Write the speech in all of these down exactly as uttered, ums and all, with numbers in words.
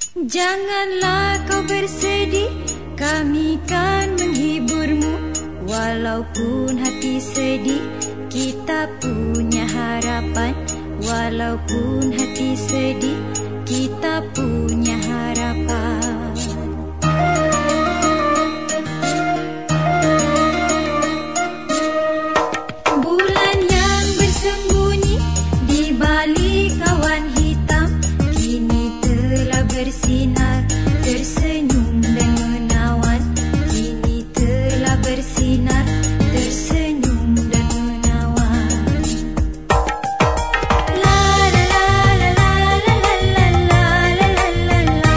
Janganlah kau bersedih, kami kan menghiburmu. Walaupun hati sedih, kita punya harapan. Walaupun hati sedih, kita punya harapan. Bulan yang bersembunyi di balik awan hitam kini telah bersinar, tersenyum dan menawan. Kini telah bersinar, tersenyum dan menawan. La la la la la la la la la la la la la la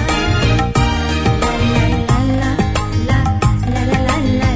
la la la la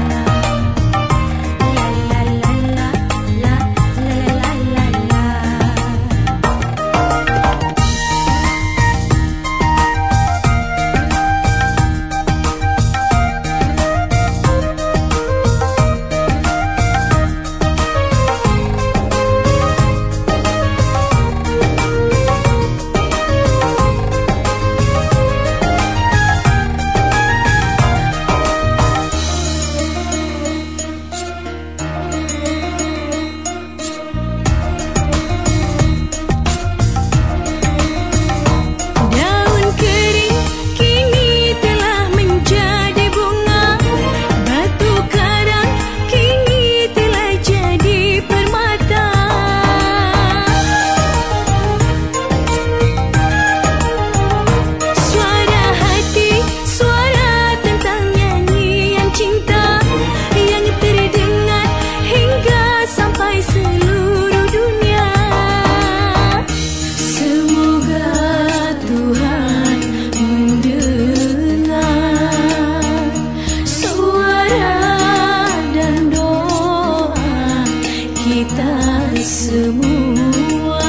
semua.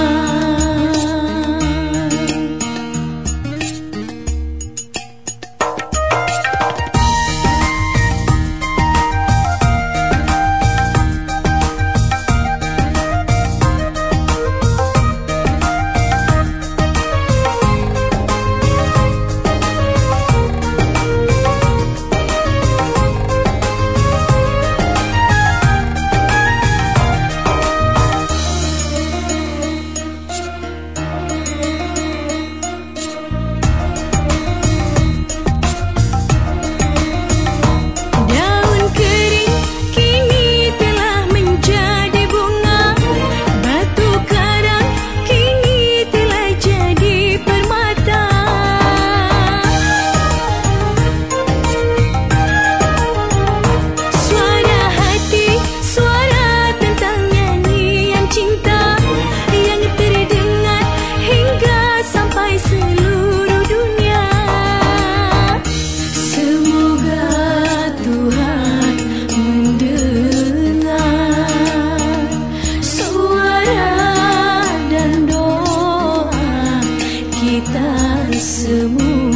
Kita semua.